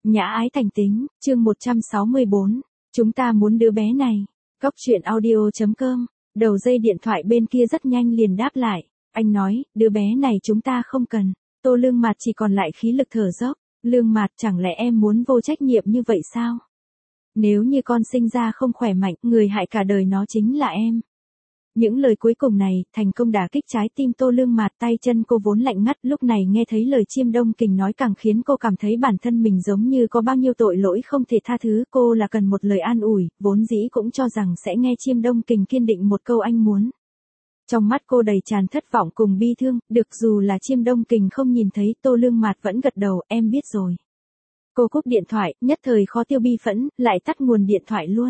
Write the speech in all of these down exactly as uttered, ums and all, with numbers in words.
Nhã ái thành tính, chương một trăm sáu mươi bốn. Chúng ta muốn đứa bé này. Góc truyện audio.com. Đầu dây điện thoại bên kia rất nhanh liền đáp lại. Anh nói, đứa bé này chúng ta không cần. Tô Lương Mạt chỉ còn lại khí lực thở dốc. Lương Mạt, chẳng lẽ em muốn vô trách nhiệm như vậy sao? Nếu như con sinh ra không khỏe mạnh, người hại cả đời nó chính là em. Những lời cuối cùng này, thành công đả kích trái tim Tô Lương Mạt, tay chân cô vốn lạnh ngắt, lúc này nghe thấy lời Chiêm Đông Kình nói càng khiến cô cảm thấy bản thân mình giống như có bao nhiêu tội lỗi không thể tha thứ, cô là cần một lời an ủi, vốn dĩ cũng cho rằng sẽ nghe Chiêm Đông Kình kiên định một câu anh muốn. Trong mắt cô đầy tràn thất vọng cùng bi thương, được dù là Chiêm Đông Kình không nhìn thấy, Tô Lương Mạt vẫn gật đầu, em biết rồi. Cô cúp điện thoại, nhất thời khó tiêu bi phẫn, lại tắt nguồn điện thoại luôn.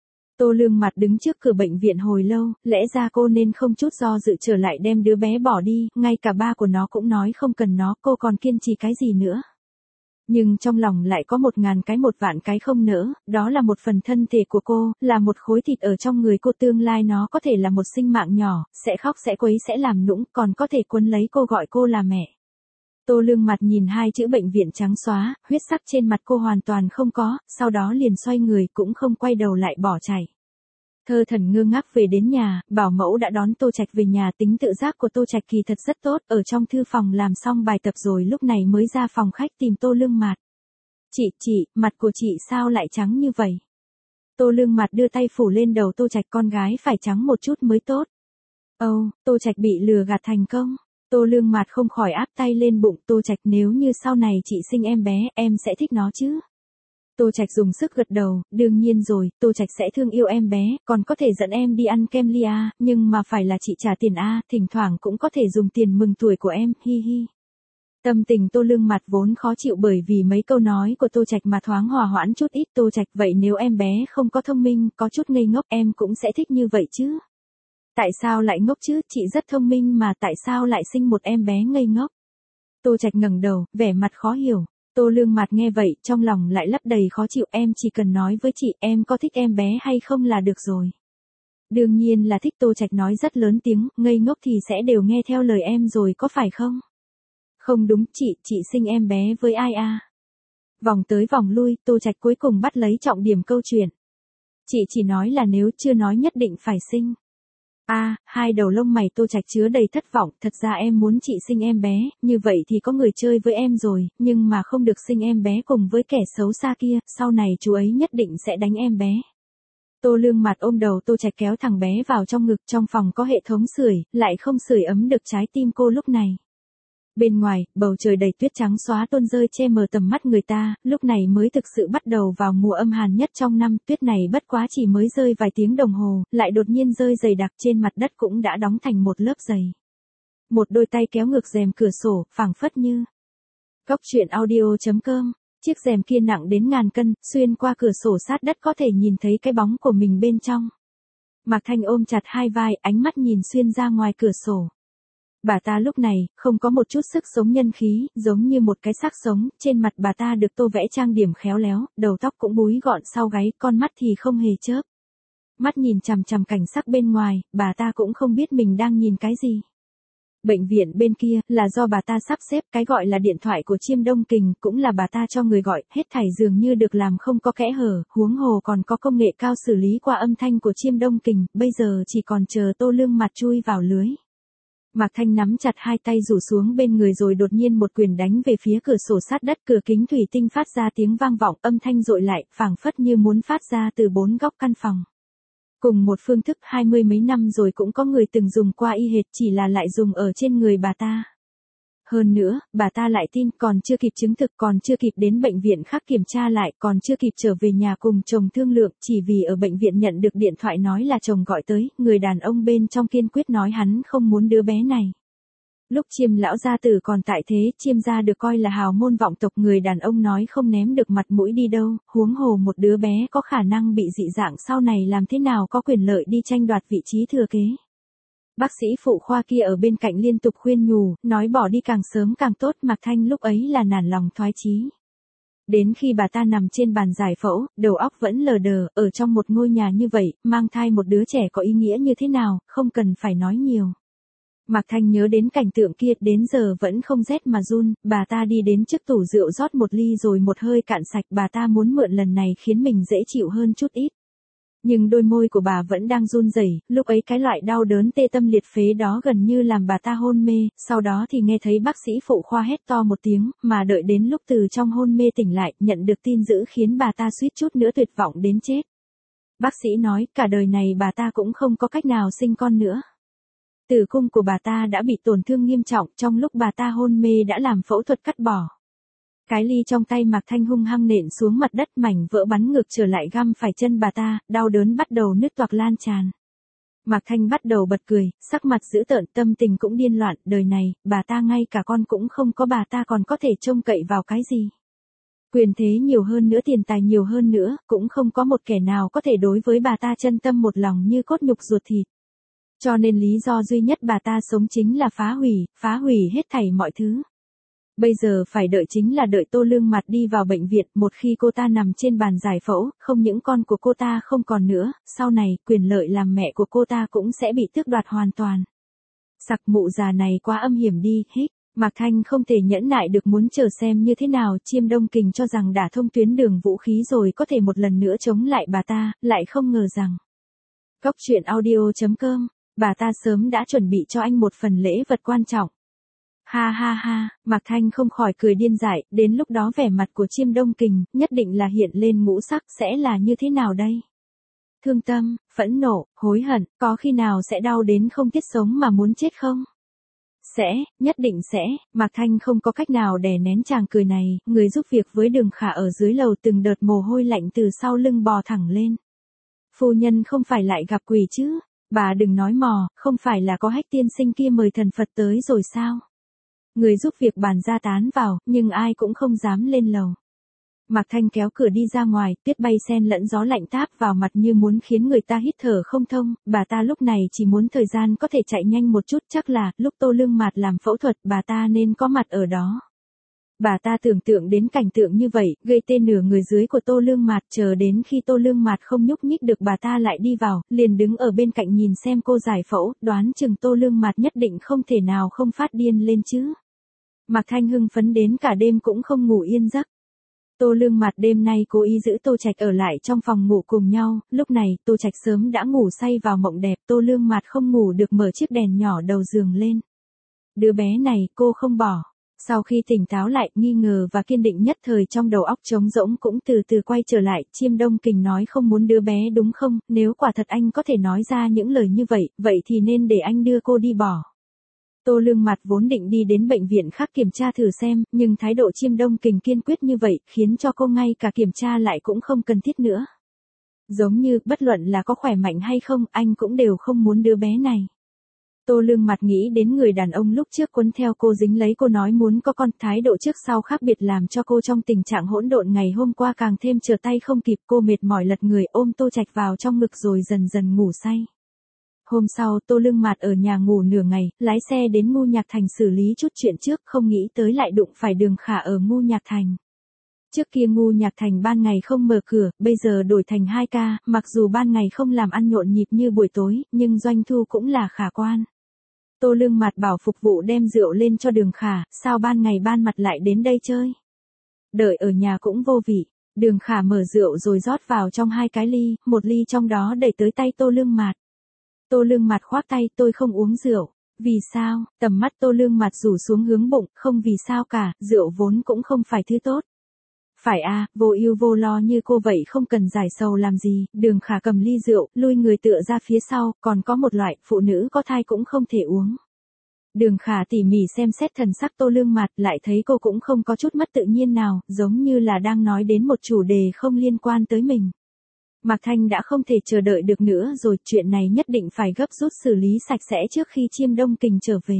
Tô Lương Mạt đứng trước cửa bệnh viện hồi lâu, lẽ ra cô nên không chút do dự trở lại đem đứa bé bỏ đi, ngay cả ba của nó cũng nói không cần nó, cô còn kiên trì cái gì nữa. Nhưng trong lòng lại có một ngàn cái một vạn cái không nỡ, đó là một phần thân thể của cô, là một khối thịt ở trong người cô, tương lai nó có thể là một sinh mạng nhỏ, sẽ khóc sẽ quấy sẽ làm nũng, còn có thể quấn lấy cô gọi cô là mẹ. Tô Lương Mạt nhìn hai chữ bệnh viện trắng xóa, huyết sắc trên mặt cô hoàn toàn không có, sau đó liền xoay người cũng không quay đầu lại bỏ chạy. Thơ Thần ngơ ngác về đến nhà, bảo mẫu đã đón Tô Trạch về nhà, tính tự giác của Tô Trạch kỳ thật rất tốt, ở trong thư phòng làm xong bài tập rồi lúc này mới ra phòng khách tìm Tô Lương Mạt. Chị, chị, mặt của chị sao lại trắng như vậy? Tô Lương Mạt đưa tay phủ lên đầu Tô Trạch, con gái phải trắng một chút mới tốt. Âu, oh, Tô Trạch bị lừa gạt thành công. Tô Lương Mạt không khỏi áp tay lên bụng, Tô Trạch, nếu như sau này chị sinh em bé, em sẽ thích nó chứ? Tô Trạch dùng sức gật đầu, đương nhiên rồi, Tô Trạch sẽ thương yêu em bé, còn có thể dẫn em đi ăn kem ly a, nhưng mà phải là chị trả tiền a, thỉnh thoảng cũng có thể dùng tiền mừng tuổi của em, hi hi. Tâm tình Tô Lương Mạt vốn khó chịu bởi vì mấy câu nói của Tô Trạch mà thoáng hòa hoãn chút ít. Tô Trạch, vậy nếu em bé không có thông minh, có chút ngây ngốc, em cũng sẽ thích như vậy chứ? Tại sao lại ngốc chứ, chị rất thông minh mà tại sao lại sinh một em bé ngây ngốc? Tô Trạch ngẩng đầu, vẻ mặt khó hiểu. Tô Lương Mạt nghe vậy, trong lòng lại lấp đầy khó chịu, em chỉ cần nói với chị em có thích em bé hay không là được rồi. Đương nhiên là thích, Tô Trạch nói rất lớn tiếng, ngây ngốc thì sẽ đều nghe theo lời em rồi có phải không? Không đúng, chị, chị sinh em bé với ai a? À? Vòng tới vòng lui, Tô Trạch cuối cùng bắt lấy trọng điểm câu chuyện. Chị chỉ nói là nếu chưa nói nhất định phải sinh. A, à, hai đầu lông mày Tô Trạch chứa đầy thất vọng, thật ra em muốn chị sinh em bé, như vậy thì có người chơi với em rồi, nhưng mà không được sinh em bé cùng với kẻ xấu xa kia, sau này chú ấy nhất định sẽ đánh em bé. Tô Lương Mạt ôm đầu Tô Trạch kéo thằng bé vào trong ngực, trong phòng có hệ thống sưởi, lại không sưởi ấm được trái tim cô lúc này. Bên ngoài, bầu trời đầy tuyết trắng xóa tuôn rơi che mờ tầm mắt người ta, lúc này mới thực sự bắt đầu vào mùa âm hàn nhất trong năm, tuyết này bất quá chỉ mới rơi vài tiếng đồng hồ, lại đột nhiên rơi dày đặc trên mặt đất cũng đã đóng thành một lớp dày. Một đôi tay kéo ngược rèm cửa sổ, phảng phất như. Góc truyện audio.com. Chiếc rèm kia nặng đến ngàn cân, xuyên qua cửa sổ sát đất có thể nhìn thấy cái bóng của mình bên trong. Mạc Thanh ôm chặt hai vai, ánh mắt nhìn xuyên ra ngoài cửa sổ. Bà ta lúc này, không có một chút sức sống nhân khí, giống như một cái xác sống, trên mặt bà ta được tô vẽ trang điểm khéo léo, đầu tóc cũng búi gọn sau gáy, con mắt thì không hề chớp. Mắt nhìn chằm chằm cảnh sắc bên ngoài, bà ta cũng không biết mình đang nhìn cái gì. Bệnh viện bên kia, là do bà ta sắp xếp, cái gọi là điện thoại của Chiêm Đông Kình, cũng là bà ta cho người gọi, hết thảy dường như được làm không có kẽ hở, huống hồ còn có công nghệ cao xử lý qua âm thanh của Chiêm Đông Kình, bây giờ chỉ còn chờ Tô Lương Mạt chui vào lưới. Mạc Thanh nắm chặt hai tay rủ xuống bên người rồi đột nhiên một quyền đánh về phía cửa sổ sát đất, cửa kính thủy tinh phát ra tiếng vang vọng, âm thanh dội lại, phảng phất như muốn phát ra từ bốn góc căn phòng. Cùng một phương thức hai mươi mấy năm rồi cũng có người từng dùng qua y hệt, chỉ là lại dùng ở trên người bà ta. Hơn nữa, bà ta lại tin, còn chưa kịp chứng thực, còn chưa kịp đến bệnh viện khác kiểm tra lại, còn chưa kịp trở về nhà cùng chồng thương lượng, chỉ vì ở bệnh viện nhận được điện thoại nói là chồng gọi tới, người đàn ông bên trong kiên quyết nói hắn không muốn đứa bé này. Lúc Chiêm lão gia tử còn tại thế, Chiêm gia được coi là hào môn vọng tộc, người đàn ông nói không ném được mặt mũi đi đâu, huống hồ một đứa bé có khả năng bị dị dạng sau này làm thế nào có quyền lợi đi tranh đoạt vị trí thừa kế. Bác sĩ phụ khoa kia ở bên cạnh liên tục khuyên nhủ, nói bỏ đi càng sớm càng tốt, Mạc Thanh lúc ấy là nản lòng thoái chí. Đến khi bà ta nằm trên bàn giải phẫu, đầu óc vẫn lờ đờ, ở trong một ngôi nhà như vậy, mang thai một đứa trẻ có ý nghĩa như thế nào, không cần phải nói nhiều. Mạc Thanh nhớ đến cảnh tượng kia, đến giờ vẫn không rét mà run, bà ta đi đến trước tủ rượu rót một ly rồi một hơi cạn sạch, bà ta muốn mượn lần này khiến mình dễ chịu hơn chút ít. Nhưng đôi môi của bà vẫn đang run rẩy, lúc ấy cái loại đau đớn tê tâm liệt phế đó gần như làm bà ta hôn mê, sau đó thì nghe thấy bác sĩ phụ khoa hét to một tiếng, mà đợi đến lúc từ trong hôn mê tỉnh lại, nhận được tin dữ khiến bà ta suýt chút nữa tuyệt vọng đến chết. Bác sĩ nói, cả đời này bà ta cũng không có cách nào sinh con nữa. Tử cung của bà ta đã bị tổn thương nghiêm trọng, trong lúc bà ta hôn mê đã làm phẫu thuật cắt bỏ. Cái ly trong tay Mạc Thanh hung hăng nện xuống mặt đất, mảnh vỡ bắn ngược trở lại găm phải chân bà ta, đau đớn bắt đầu nứt toạc lan tràn. Mạc Thanh bắt đầu bật cười, sắc mặt dữ tợn, tâm tình cũng điên loạn, đời này, bà ta ngay cả con cũng không có, bà ta còn có thể trông cậy vào cái gì. Quyền thế nhiều hơn nữa, tiền tài nhiều hơn nữa, cũng không có một kẻ nào có thể đối với bà ta chân tâm một lòng như cốt nhục ruột thịt. Cho nên lý do duy nhất bà ta sống chính là phá hủy, phá hủy hết thảy mọi thứ. Bây giờ phải đợi chính là đợi Tô Lương Mạt đi vào bệnh viện, một khi cô ta nằm trên bàn giải phẫu, không những con của cô ta không còn nữa, sau này, quyền lợi làm mẹ của cô ta cũng sẽ bị tước đoạt hoàn toàn. Sặc, mụ già này quá âm hiểm đi, hít. Mạc Thanh không thể nhẫn nại được, muốn chờ xem như thế nào. Chiêm Đông Kình cho rằng đả thông tuyến đường vũ khí rồi có thể một lần nữa chống lại bà ta, lại không ngờ rằng. Góc truyện audio chấm com, bà ta sớm đã chuẩn bị cho anh một phần lễ vật quan trọng. Ha ha ha, Mạc Thanh không khỏi cười điên dại, đến lúc đó vẻ mặt của Chiêm Đông Kình, nhất định là hiện lên ngũ sắc, sẽ là như thế nào đây? Thương tâm, phẫn nộ, hối hận, có khi nào sẽ đau đến không thiết sống mà muốn chết không? Sẽ, nhất định sẽ. Mạc Thanh không có cách nào đè nén tràng cười này, người giúp việc với Đường Khả ở dưới lầu từng đợt mồ hôi lạnh từ sau lưng bò thẳng lên. Phu nhân không phải lại gặp quỷ chứ? Bà đừng nói mò, không phải là có Hách tiên sinh kia mời thần Phật tới rồi sao? Người giúp việc bàn ra tán vào, nhưng ai cũng không dám lên lầu. Mạc Thanh kéo cửa đi ra ngoài, tuyết bay xen lẫn gió lạnh táp vào mặt như muốn khiến người ta hít thở không thông, bà ta lúc này chỉ muốn thời gian có thể chạy nhanh một chút, chắc là, lúc Tô Lương Mạt làm phẫu thuật, bà ta nên có mặt ở đó. Bà ta tưởng tượng đến cảnh tượng như vậy, gây tê nửa người dưới của Tô Lương Mạt, chờ đến khi Tô Lương Mạt không nhúc nhích được bà ta lại đi vào, liền đứng ở bên cạnh nhìn xem cô giải phẫu, đoán chừng Tô Lương Mạt nhất định không thể nào không phát điên lên chứ. Mạc Thanh hưng phấn đến cả đêm cũng không ngủ yên giấc. Tô Lương Mạt đêm nay cố ý giữ Tô Trạch ở lại trong phòng ngủ cùng nhau, lúc này Tô Trạch sớm đã ngủ say vào mộng đẹp, Tô Lương Mạt không ngủ được mở chiếc đèn nhỏ đầu giường lên. Đứa bé này cô không bỏ. Sau khi tỉnh táo lại, nghi ngờ và kiên định nhất thời trong đầu óc trống rỗng cũng từ từ quay trở lại. Chiêm Đông Kình nói không muốn đứa bé đúng không? Nếu quả thật anh có thể nói ra những lời như vậy, vậy thì nên để anh đưa cô đi bỏ. Tô Lương Mạt vốn định đi đến bệnh viện khác kiểm tra thử xem, nhưng thái độ Chiêm Đông Kình kiên quyết như vậy, khiến cho cô ngay cả kiểm tra lại cũng không cần thiết nữa. Giống như, bất luận là có khỏe mạnh hay không, anh cũng đều không muốn đứa bé này. Tô Lương Mạt nghĩ đến người đàn ông lúc trước quấn theo cô dính lấy cô nói muốn có con, thái độ trước sau khác biệt làm cho cô trong tình trạng hỗn độn ngày hôm qua càng thêm trở tay không kịp, cô mệt mỏi lật người ôm Tô Trạch vào trong ngực rồi dần dần ngủ say. Hôm sau, Tô Lương Mạt ở nhà ngủ nửa ngày, lái xe đến Ngô Nhạc Thành xử lý chút chuyện trước, không nghĩ tới lại đụng phải Đường Khả ở Ngô Nhạc Thành. Trước kia Ngô Nhạc Thành ban ngày không mở cửa, bây giờ đổi thành hai ca, mặc dù ban ngày không làm ăn nhộn nhịp như buổi tối, nhưng doanh thu cũng là khả quan. Tô Lương Mạt bảo phục vụ đem rượu lên cho Đường Khả, sao ban ngày ban mặt lại đến đây chơi? Đợi ở nhà cũng vô vị. Đường Khả mở rượu rồi rót vào trong hai cái ly, một ly trong đó đẩy tới tay Tô Lương Mạt. Tô Lương Mạt khoác tay, tôi không uống rượu. Vì sao? Tầm mắt Tô Lương Mạt rủ xuống hướng bụng, không vì sao cả, rượu vốn cũng không phải thứ tốt. Phải à, vô ưu vô lo như cô vậy không cần giải sầu làm gì. Đường Khả cầm ly rượu, lui người tựa ra phía sau, còn có một loại, phụ nữ có thai cũng không thể uống. Đường Khả tỉ mỉ xem xét thần sắc Tô Lương Mạt, lại thấy cô cũng không có chút mất tự nhiên nào, giống như là đang nói đến một chủ đề không liên quan tới mình. Mạc Thanh đã không thể chờ đợi được nữa rồi, chuyện này nhất định phải gấp rút xử lý sạch sẽ trước khi Chiêm Đông Kình trở về.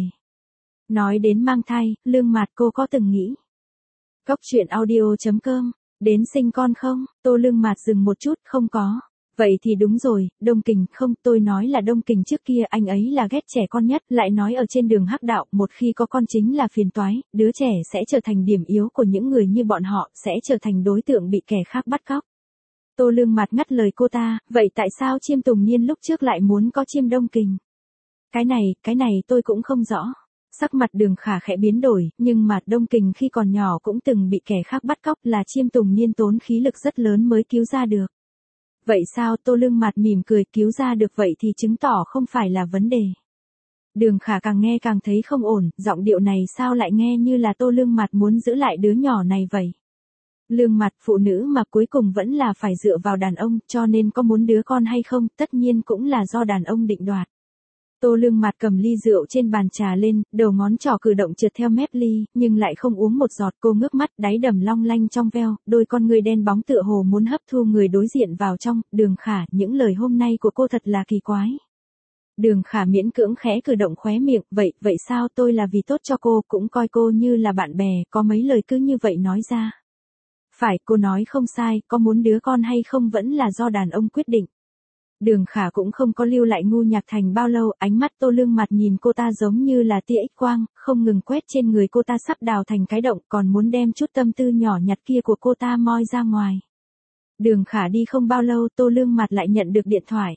Nói đến mang thai, Lương Mạt cô có từng nghĩ. Góc truyện audio chấm com, đến sinh con không? Tô Lương Mạt dừng một chút, không có. Vậy thì đúng rồi, Đông Kình, không, tôi nói là Đông Kình trước kia anh ấy là ghét trẻ con nhất, lại nói ở trên đường hắc đạo, một khi có con chính là phiền toái, đứa trẻ sẽ trở thành điểm yếu của những người như bọn họ, sẽ trở thành đối tượng bị kẻ khác bắt cóc. Tô Lương Mạt ngắt lời cô ta, vậy tại sao Chiêm Tùng Niên lúc trước lại muốn có Chiêm Đông Kình? Cái này, cái này tôi cũng không rõ. Sắc mặt Đường Khả khẽ biến đổi, nhưng mà Đông Kình khi còn nhỏ cũng từng bị kẻ khác bắt cóc, là Chiêm Tùng Niên tốn khí lực rất lớn mới cứu ra được. Vậy sao? Tô Lương Mạt mỉm cười, cứu ra được vậy thì chứng tỏ không phải là vấn đề. Đường Khả càng nghe càng thấy không ổn, giọng điệu này sao lại nghe như là Tô Lương Mạt muốn giữ lại đứa nhỏ này vậy. Lương Mạt, phụ nữ mà cuối cùng vẫn là phải dựa vào đàn ông, cho nên có muốn đứa con hay không, tất nhiên cũng là do đàn ông định đoạt. Tô Lương Mạt cầm ly rượu trên bàn trà lên, đầu ngón trỏ cử động trượt theo mép ly, nhưng lại không uống một giọt. Cô ngước mắt, đáy đầm long lanh trong veo, đôi con người đen bóng tựa hồ muốn hấp thu người đối diện vào trong. Đường Khả, những lời hôm nay của cô thật là kỳ quái. Đường Khả miễn cưỡng khẽ cử động khóe miệng, vậy, vậy sao? Tôi là vì tốt cho cô, cũng coi cô như là bạn bè, có mấy lời cứ như vậy nói ra. Phải, cô nói không sai, có muốn đứa con hay không vẫn là do đàn ông quyết định. Đường Khả cũng không có lưu lại ngu nhạc thành bao lâu, ánh mắt Tô Lương Mạt nhìn cô ta giống như là tia X quang, không ngừng quét trên người cô ta sắp đào thành cái động, còn muốn đem chút tâm tư nhỏ nhặt kia của cô ta moi ra ngoài. Đường Khả đi không bao lâu, Tô Lương Mạt lại nhận được điện thoại.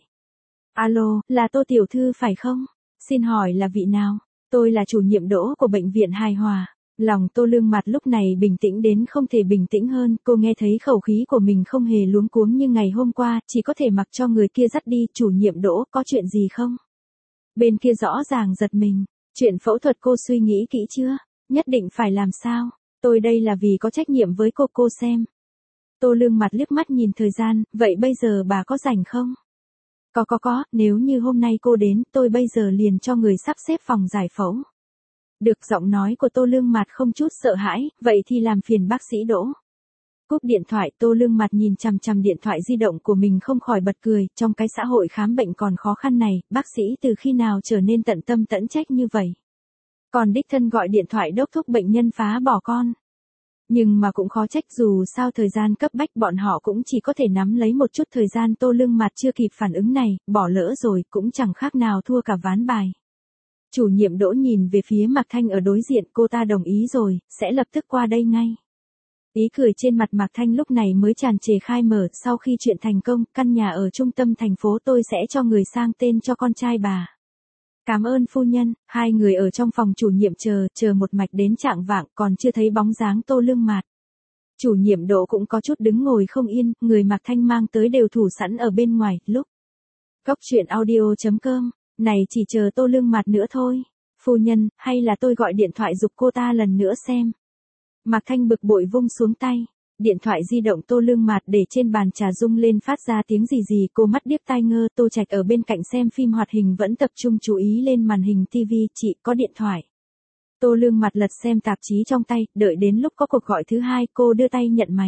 Alo, là Tô tiểu thư phải không? Xin hỏi là vị nào? Tôi là chủ nhiệm Đỗ của bệnh viện Hài Hòa. Lòng Tô Lương Mạt lúc này bình tĩnh đến không thể bình tĩnh hơn, cô nghe thấy khẩu khí của mình không hề luống cuống như ngày hôm qua, chỉ có thể mặc cho người kia dắt đi. Chủ nhiệm Đỗ, có chuyện gì không? Bên kia rõ ràng giật mình, chuyện phẫu thuật cô suy nghĩ kỹ chưa? Nhất định phải làm sao? Tôi đây là vì có trách nhiệm với cô, cô xem. Tô Lương Mạt liếc mắt nhìn thời gian, vậy bây giờ bà có rảnh không? Có có có, nếu như hôm nay cô đến, tôi bây giờ liền cho người sắp xếp phòng giải phẫu. Được, giọng nói của Tô Lương Mạt không chút sợ hãi, vậy thì làm phiền bác sĩ Đỗ. Cúp điện thoại, Tô Lương Mạt nhìn chằm chằm điện thoại di động của mình không khỏi bật cười, trong cái xã hội khám bệnh còn khó khăn này, bác sĩ từ khi nào trở nên tận tâm tận trách như vậy. Còn đích thân gọi điện thoại đốc thúc bệnh nhân phá bỏ con. Nhưng mà cũng khó trách, dù sao thời gian cấp bách bọn họ cũng chỉ có thể nắm lấy một chút thời gian. Tô Lương Mạt chưa kịp phản ứng này, bỏ lỡ rồi, cũng chẳng khác nào thua cả ván bài. Chủ nhiệm Đỗ nhìn về phía Mạc Thanh ở đối diện, cô ta đồng ý rồi, sẽ lập tức qua đây ngay. Ý cười trên mặt Mạc Thanh lúc này mới tràn trề khai mở, sau khi chuyện thành công, căn nhà ở trung tâm thành phố tôi sẽ cho người sang tên cho con trai bà. Cảm ơn phu nhân. Hai người ở trong phòng chủ nhiệm chờ, chờ một mạch đến chạng vạng, còn chưa thấy bóng dáng Tô Lương Mạt. Chủ nhiệm Đỗ cũng có chút đứng ngồi không yên, người Mạc Thanh mang tới đều thủ sẵn ở bên ngoài, lúc. Góc truyện audio chấm com, này chỉ chờ Tô Lương Mạt nữa thôi. Phu nhân, hay là tôi gọi điện thoại giục cô ta lần nữa xem. Mạc Thanh bực bội vung xuống tay. Điện thoại di động Tô Lương Mạt để trên bàn trà rung lên phát ra tiếng gì gì, cô mắt điếc tai ngơ. Tô Trạch ở bên cạnh xem phim hoạt hình vẫn tập trung chú ý lên màn hình tivi. Chị, có điện thoại. Tô Lương Mạt lật xem tạp chí trong tay, đợi đến lúc có cuộc gọi thứ hai, cô đưa tay nhận máy.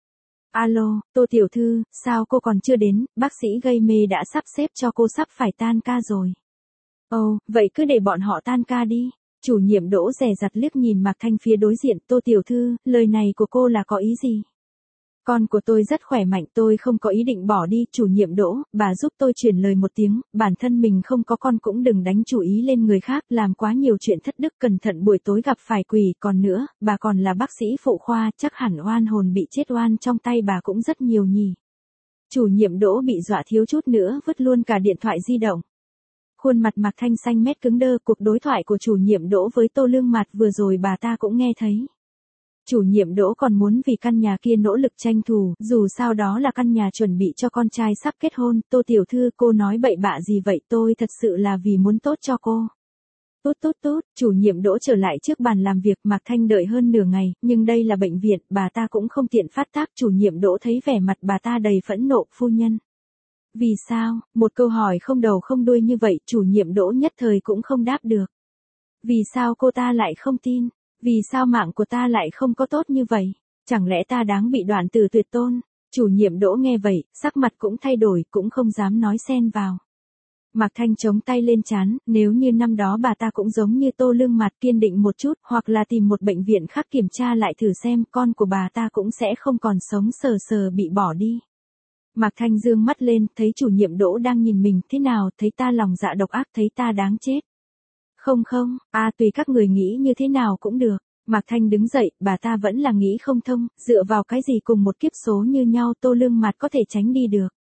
Alo, Tô tiểu thư, sao cô còn chưa đến, bác sĩ gây mê đã sắp xếp cho cô, sắp phải tan ca rồi. Ồ, vậy cứ để bọn họ tan ca đi. Chủ nhiệm Đỗ dè dặt liếc nhìn Mạc Thanh phía đối diện. Tô tiểu thư, lời này của cô là có ý gì? Con của tôi rất khỏe mạnh, tôi không có ý định bỏ đi. Chủ nhiệm Đỗ, bà giúp tôi truyền lời một tiếng, bản thân mình không có con cũng đừng đánh chủ ý lên người khác, làm quá nhiều chuyện thất đức, cẩn thận buổi tối gặp phải quỷ. Còn nữa, bà còn là bác sĩ phụ khoa, chắc hẳn oan hồn bị chết oan trong tay bà cũng rất nhiều nhỉ. Chủ nhiệm Đỗ bị dọa thiếu chút nữa vứt luôn cả điện thoại di động. Khuôn mặt Mạc Thanh xanh mét cứng đơ, cuộc đối thoại của chủ nhiệm Đỗ với Tô Lương Mạt vừa rồi bà ta cũng nghe thấy. Chủ nhiệm Đỗ còn muốn vì căn nhà kia nỗ lực tranh thủ, dù sao đó là căn nhà chuẩn bị cho con trai sắp kết hôn. Tô tiểu thư, cô nói bậy bạ gì vậy, tôi thật sự là vì muốn tốt cho cô. Tốt tốt tốt, chủ nhiệm Đỗ trở lại trước bàn làm việc. Mạc Thanh đợi hơn nửa ngày, nhưng đây là bệnh viện, bà ta cũng không tiện phát tác. Chủ nhiệm Đỗ thấy vẻ mặt bà ta đầy phẫn nộ. Phu nhân. Vì sao? Một câu hỏi không đầu không đuôi như vậy, chủ nhiệm Đỗ nhất thời cũng không đáp được. Vì sao cô ta lại không tin? Vì sao mạng của ta lại không có tốt như vậy? Chẳng lẽ ta đáng bị đoạn tử tuyệt tôn? Chủ nhiệm Đỗ nghe vậy, sắc mặt cũng thay đổi, cũng không dám nói xen vào. Mạc Thanh chống tay lên trán, nếu như năm đó bà ta cũng giống như Tô Lương Mạt kiên định một chút, hoặc là tìm một bệnh viện khác kiểm tra lại thử xem, con của bà ta cũng sẽ không còn sống sờ sờ bị bỏ đi. Mạc Thanh dương mắt lên, thấy chủ nhiệm Đỗ đang nhìn mình, thế nào, thấy ta lòng dạ độc ác, thấy ta đáng chết. Không không, à tùy các người nghĩ như thế nào cũng được. Mạc Thanh đứng dậy, bà ta vẫn là nghĩ không thông, dựa vào cái gì cùng một kiếp số như nhau Tô Lương Mạt có thể tránh đi được.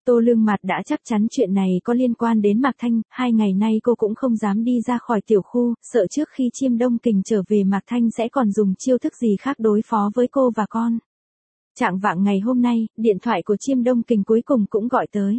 Tô Lương Mạt đã chắc chắn chuyện này có liên quan đến Mạc Thanh, hai ngày nay cô cũng không dám đi ra khỏi tiểu khu, sợ trước khi Chiêm Đông Kình trở về Mạc Thanh sẽ còn dùng chiêu thức gì khác đối phó với cô và con. Trạng vạng ngày hôm nay, điện thoại của Chiêm Đông Kình cuối cùng cũng gọi tới.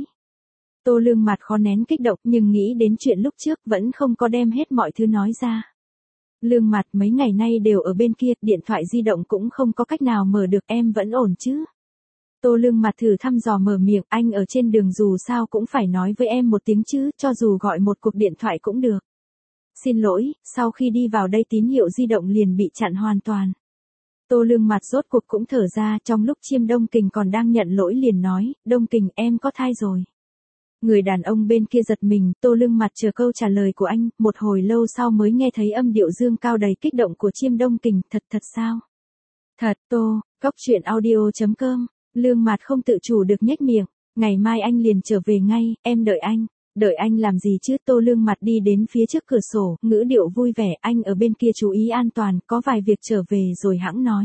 Tô Lương Mạt khó nén kích động nhưng nghĩ đến chuyện lúc trước vẫn không có đem hết mọi thứ nói ra. Lương Mạt mấy ngày nay đều ở bên kia, điện thoại di động cũng không có cách nào mở được, em vẫn ổn chứ? Tô Lương Mạt thử thăm dò mở miệng, anh ở trên đường dù sao cũng phải nói với em một tiếng chứ, cho dù gọi một cuộc điện thoại cũng được. Xin lỗi, sau khi đi vào đây tín hiệu di động liền bị chặn hoàn toàn. Tô Lương Mạt rốt cuộc cũng thở ra, trong lúc Chiêm Đông Kình còn đang nhận lỗi liền nói, Đông Kình em có thai rồi. Người đàn ông bên kia giật mình, Tô Lương Mạt chờ câu trả lời của anh, một hồi lâu sau mới nghe thấy âm điệu dương cao đầy kích động của Chiêm Đông Kình, thật thật sao? Thật, Tô, Cóc Truyện Audio chấm com. Lương Mạt không tự chủ được nhếch miệng, ngày mai anh liền trở về ngay, em đợi anh. Đợi anh làm gì chứ? Tô Lương Mạt đi đến phía trước cửa sổ, ngữ điệu vui vẻ, anh ở bên kia chú ý an toàn, có vài việc trở về rồi hẵng nói.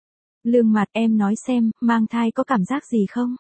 Lương Mạt em nói xem, mang thai có cảm giác gì không?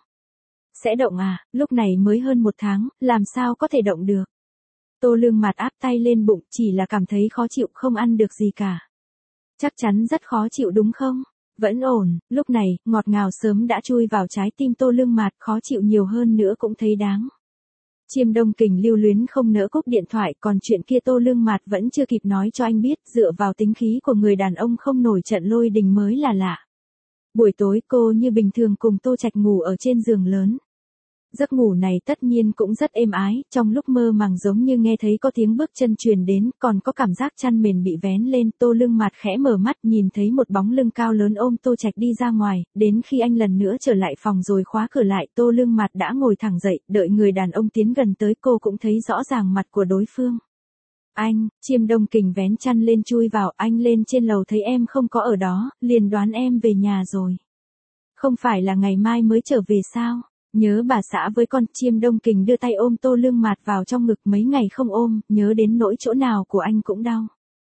Sẽ động à, lúc này mới hơn một tháng, làm sao có thể động được? Tô Lương Mạt áp tay lên bụng, chỉ là cảm thấy khó chịu, không ăn được gì cả. Chắc chắn rất khó chịu đúng không? Vẫn ổn, lúc này, ngọt ngào sớm đã chui vào trái tim Tô Lương Mạt, khó chịu nhiều hơn nữa cũng thấy đáng. Chiêm Đông Kình lưu luyến không nỡ cúp điện thoại, còn chuyện kia Tô Lương Mạt vẫn chưa kịp nói cho anh biết, dựa vào tính khí của người đàn ông không nổi trận lôi đình mới là lạ. Buổi tối cô như bình thường cùng Tô Trạch ngủ ở trên giường lớn. Giấc ngủ này tất nhiên cũng rất êm ái, trong lúc mơ màng giống như nghe thấy có tiếng bước chân truyền đến, còn có cảm giác chăn mền bị vén lên. Tô Lương Mạt khẽ mở mắt nhìn thấy một bóng lưng cao lớn ôm Tô Trạch đi ra ngoài, đến khi anh lần nữa trở lại phòng rồi khóa cửa lại, Tô Lương Mạt đã ngồi thẳng dậy, đợi người đàn ông tiến gần tới cô cũng thấy rõ ràng mặt của đối phương. Anh, Chiêm Đông Kình vén chăn lên chui vào, anh lên trên lầu thấy em không có ở đó, liền đoán em về nhà rồi. Không phải là ngày mai mới trở về sao? Nhớ bà xã với con. Chiêm Đông Kình đưa tay ôm Tô Lương Mạt vào trong ngực, mấy ngày không ôm, nhớ đến nỗi chỗ nào của anh cũng đau.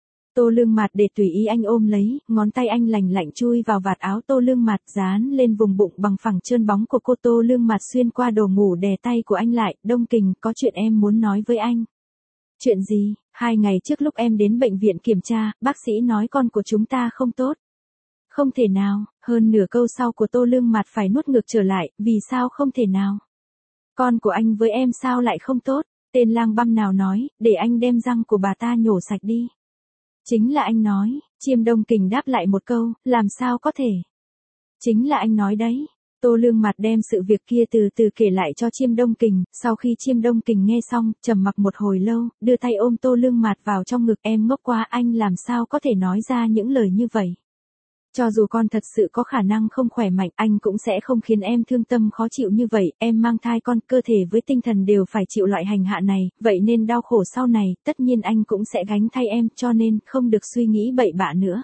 Tô Lương Mạt để tùy ý anh ôm lấy, ngón tay anh lành lạnh chui vào vạt áo Tô Lương Mạt, dán lên vùng bụng bằng phẳng trơn bóng của cô. Tô Lương Mạt xuyên qua đồ ngủ đè tay của anh lại, Đông Kình, có chuyện em muốn nói với anh. Chuyện gì? Hai ngày trước lúc em đến bệnh viện kiểm tra, bác sĩ nói con của chúng ta không tốt. Không thể nào, hơn nửa câu sau của Tô Lương Mạt phải nuốt ngược trở lại, vì sao không thể nào? Con của anh với em sao lại không tốt? Tên lang băm nào nói, để anh đem răng của bà ta nhổ sạch đi. Chính là anh nói. Chiêm Đông Kình đáp lại một câu, làm sao có thể? Chính là anh nói đấy. Tô Lương Mạt đem sự việc kia từ từ kể lại cho Chiêm Đông Kình, sau khi Chiêm Đông Kình nghe xong, trầm mặc một hồi lâu, đưa tay ôm Tô Lương Mạt vào trong ngực. Em ngốc quá, anh làm sao có thể nói ra những lời như vậy? Cho dù con thật sự có khả năng không khỏe mạnh, anh cũng sẽ không khiến em thương tâm khó chịu như vậy. Em mang thai con, cơ thể với tinh thần đều phải chịu loại hành hạ này, vậy nên đau khổ sau này, tất nhiên anh cũng sẽ gánh thay em, cho nên không được suy nghĩ bậy bạ nữa.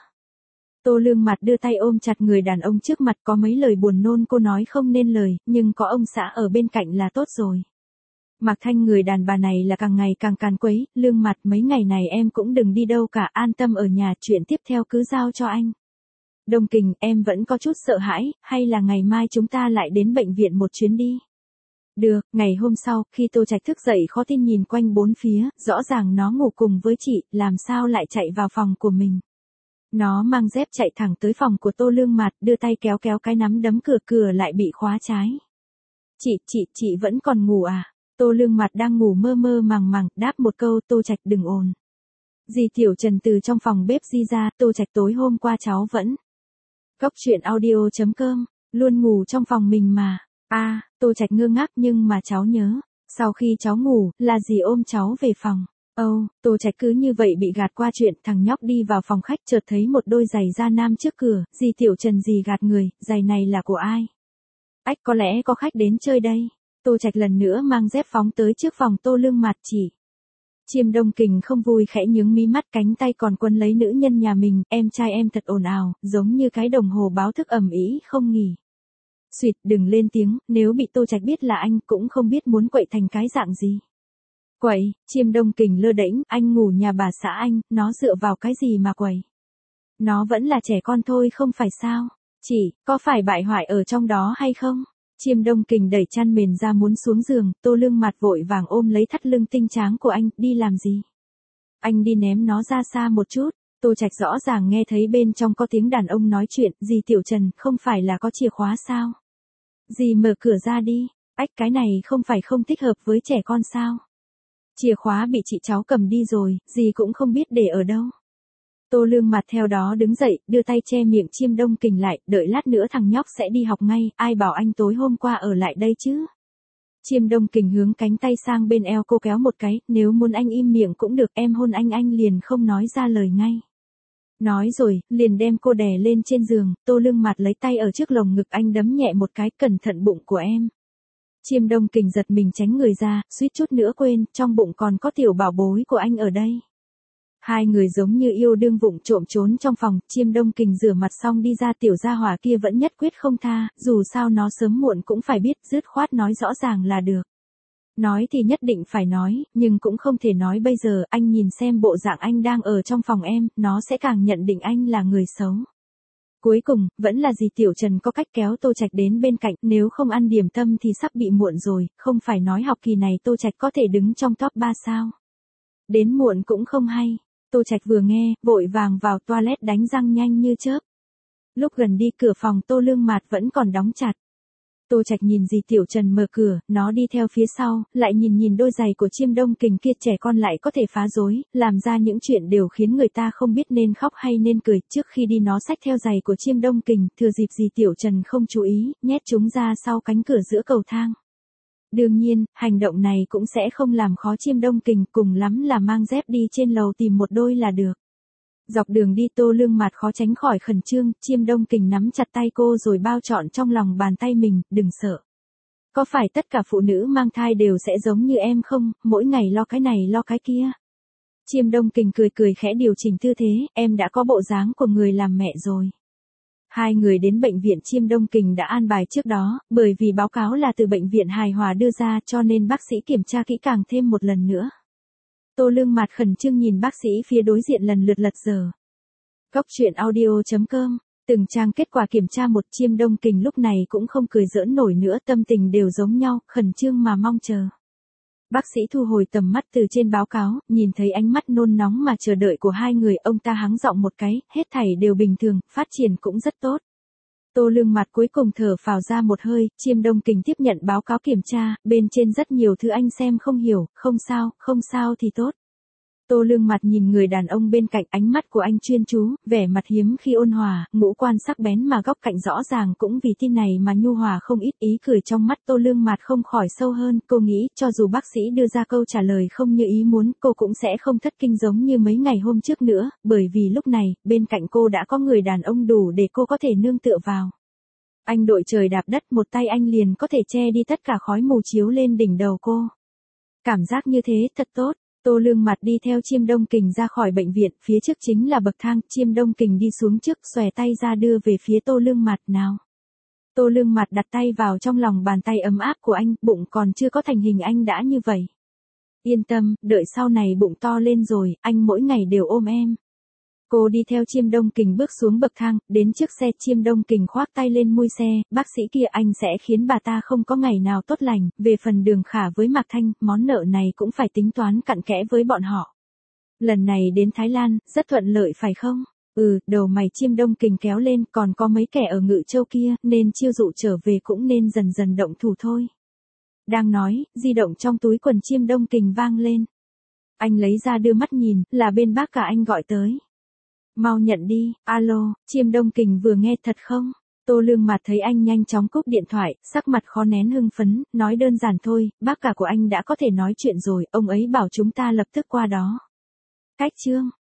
Tô Lương Mạt đưa tay ôm chặt người đàn ông trước mặt, có mấy lời buồn nôn cô nói không nên lời, nhưng có ông xã ở bên cạnh là tốt rồi. Mạc Thanh người đàn bà này là càng ngày càng càn quấy. Lương Mạt, mấy ngày này em cũng đừng đi đâu cả, an tâm ở nhà, chuyện tiếp theo cứ giao cho anh. Đông Kình, em vẫn có chút sợ hãi, hay là ngày mai chúng ta lại đến bệnh viện một chuyến đi? Được. Ngày hôm sau, khi Tô Trạch thức dậy khó tin nhìn quanh bốn phía, rõ ràng nó ngủ cùng với chị, làm sao lại chạy vào phòng của mình. Nó mang dép chạy thẳng tới phòng của Tô Lương Mạt, đưa tay kéo kéo cái nắm đấm cửa, cửa lại bị khóa trái. Chị, chị, chị vẫn còn ngủ à? Tô Lương Mạt đang ngủ mơ mơ màng màng, đáp một câu. Tô Trạch đừng ồn. Dì Tiểu Trần từ trong phòng bếp di ra, Tô Trạch tối hôm qua cháu vẫn. Cóc Truyện Audio chấm com, luôn ngủ trong phòng mình mà. A, à, Tô Trạch ngơ ngác, nhưng mà cháu nhớ, sau khi cháu ngủ, là dì ôm cháu về phòng. Âu, oh, Tô Trạch cứ như vậy bị gạt qua chuyện. Thằng nhóc đi vào phòng khách chợt thấy một đôi giày da nam trước cửa. Dì Tiểu Trần dì gạt người, giày này là của ai? Ách, có lẽ có khách đến chơi đây. Tô Trạch lần nữa mang dép phóng tới trước phòng Tô Lương Mạt chỉ. Chiêm Đông Kình không vui khẽ nhướng mí mắt, cánh tay còn quấn lấy nữ nhân nhà mình. Em trai em thật ồn ào, giống như cái đồng hồ báo thức ầm ĩ không nghỉ. Xuyệt, đừng lên tiếng, nếu bị Tô Trạch biết là anh cũng không biết muốn quậy thành cái dạng gì. Quậy? Chiêm Đông Kình lơ đễnh, anh ngủ nhà bà xã anh, nó dựa vào cái gì mà quậy? Nó vẫn là trẻ con thôi không phải sao? Chỉ, có phải bại hoại ở trong đó hay không? Chiêm Đông Kình đẩy chăn mền ra muốn xuống giường, Tô Lương Mặt vội vàng ôm lấy thắt lưng tinh tráng của anh, đi làm gì? Anh đi ném nó ra xa một chút. Tô Trạch rõ ràng nghe thấy bên trong có tiếng đàn ông nói chuyện, dì Tiểu Trần, không phải là có chìa khóa sao? Dì mở cửa ra đi, ách cái này không phải không thích hợp với trẻ con sao? Chìa khóa bị chị cháu cầm đi rồi, dì cũng không biết để ở đâu. Tô Lương Mặt theo đó đứng dậy, đưa tay che miệng Chiêm Đông Kình lại, đợi lát nữa thằng nhóc sẽ đi học ngay, ai bảo anh tối hôm qua ở lại đây chứ? Chiêm Đông Kình hướng cánh tay sang bên eo cô kéo một cái, nếu muốn anh im miệng cũng được, em hôn anh anh liền không nói ra lời ngay. Nói rồi, liền đem cô đè lên trên giường, Tô Lương Mặt lấy tay ở trước lồng ngực anh đấm nhẹ một cái, cẩn thận bụng của em. Chiêm Đông Kình giật mình tránh người ra, suýt chút nữa quên, trong bụng còn có tiểu bảo bối của anh ở đây. Hai người giống như yêu đương vụng trộm trốn trong phòng, Chiêm Đông Kình rửa mặt xong đi ra, tiểu gia hỏa kia vẫn nhất quyết không tha, dù sao nó sớm muộn cũng phải biết, dứt khoát nói rõ ràng là được. Nói thì nhất định phải nói, nhưng cũng không thể nói bây giờ, anh nhìn xem bộ dạng anh đang ở trong phòng em, nó sẽ càng nhận định anh là người xấu. Cuối cùng, vẫn là dì Tiểu Trần có cách kéo Tô Trạch đến bên cạnh, nếu không ăn điểm tâm thì sắp bị muộn rồi, không phải nói học kỳ này Tô Trạch có thể đứng trong top ba sao. Đến muộn cũng không hay. Tô Trạch vừa nghe, vội vàng vào toilet đánh răng nhanh như chớp. Lúc gần đi cửa phòng Tô Lương Mạt vẫn còn đóng chặt. Tô Trạch nhìn dì Tiểu Trần mở cửa, nó đi theo phía sau, lại nhìn nhìn đôi giày của Chiêm Đông Kình kia, trẻ con lại có thể phá rối, làm ra những chuyện đều khiến người ta không biết nên khóc hay nên cười. Trước khi đi nó xách theo giày của Chiêm Đông Kình, thừa dịp dì Tiểu Trần không chú ý, nhét chúng ra sau cánh cửa giữa cầu thang. Đương nhiên, hành động này cũng sẽ không làm khó Chiêm Đông Kình, cùng lắm là mang dép đi trên lầu tìm một đôi là được. Dọc đường đi Tô Lương Mạt khó tránh khỏi khẩn trương, Chiêm Đông Kình nắm chặt tay cô rồi bao trọn trong lòng bàn tay mình, đừng sợ. Có phải tất cả phụ nữ mang thai đều sẽ giống như em không, mỗi ngày lo cái này lo cái kia. Chiêm Đông Kình cười cười khẽ điều chỉnh tư thế, em đã có bộ dáng của người làm mẹ rồi. Hai người đến bệnh viện Chiêm Đông Kình đã an bài trước đó, bởi vì báo cáo là từ bệnh viện Hài Hòa đưa ra cho nên bác sĩ kiểm tra kỹ càng thêm một lần nữa. Tô Lương Mạt khẩn trương nhìn bác sĩ phía đối diện lần lượt lật giờ. Góc truyện audio chấm com, từng trang kết quả kiểm tra một. Chiêm Đông Kình lúc này cũng không cười giỡn nổi nữa, tâm tình đều giống nhau, khẩn trương mà mong chờ. Bác sĩ thu hồi tầm mắt từ trên báo cáo, nhìn thấy ánh mắt nôn nóng mà chờ đợi của hai người, ông ta hắng giọng một cái, hết thảy đều bình thường, phát triển cũng rất tốt. Tô Lương Mạt cuối cùng thở phào ra một hơi, Chiêm Đông Kình tiếp nhận báo cáo kiểm tra, bên trên rất nhiều thứ anh xem không hiểu, không sao, không sao thì tốt. Tô Lương Mạt nhìn người đàn ông bên cạnh, ánh mắt của anh chuyên chú, vẻ mặt hiếm khi ôn hòa, ngũ quan sắc bén mà góc cạnh rõ ràng cũng vì tin này mà nhu hòa không ít. Ý cười trong mắt Tô Lương Mạt không khỏi sâu hơn, cô nghĩ cho dù bác sĩ đưa ra câu trả lời không như ý muốn, cô cũng sẽ không thất kinh giống như mấy ngày hôm trước nữa, bởi vì lúc này, bên cạnh cô đã có người đàn ông đủ để cô có thể nương tựa vào. Anh đội trời đạp đất, một tay anh liền có thể che đi tất cả khói mù chiếu lên đỉnh đầu cô. Cảm giác như thế thật tốt. Tô Lương Mạt đi theo Chiêm Đông Kình ra khỏi bệnh viện, phía trước chính là bậc thang, Chiêm Đông Kình đi xuống trước, xòe tay ra đưa về phía Tô Lương Mạt, nào. Tô Lương Mạt đặt tay vào trong lòng bàn tay ấm áp của anh, bụng còn chưa có thành hình anh đã như vậy. Yên tâm, đợi sau này bụng to lên rồi, anh mỗi ngày đều ôm em. Cô đi theo Chiêm Đông Kình bước xuống bậc thang, đến trước xe. Chiêm Đông Kình khoác tay lên mui xe, bác sĩ kia anh sẽ khiến bà ta không có ngày nào tốt lành, về phần Đường Khả với Mạc Thanh, món nợ này cũng phải tính toán cặn kẽ với bọn họ. Lần này đến Thái Lan, rất thuận lợi phải không? Ừ, đầu mày Chiêm Đông Kình kéo lên, còn có mấy kẻ ở Ngự Châu kia, nên chiêu dụ trở về cũng nên dần dần động thủ thôi. Đang nói, di động trong túi quần Chiêm Đông Kình vang lên. Anh lấy ra đưa mắt nhìn, là bên bác cả anh gọi tới. Mau nhận đi, alo, Chiêm Đông Kình vừa nghe thật không? Tô Lương Mạt thấy anh nhanh chóng cúp điện thoại, sắc mặt khó nén hưng phấn, nói đơn giản thôi, bác cả của anh đã có thể nói chuyện rồi, ông ấy bảo chúng ta lập tức qua đó. Cách chương.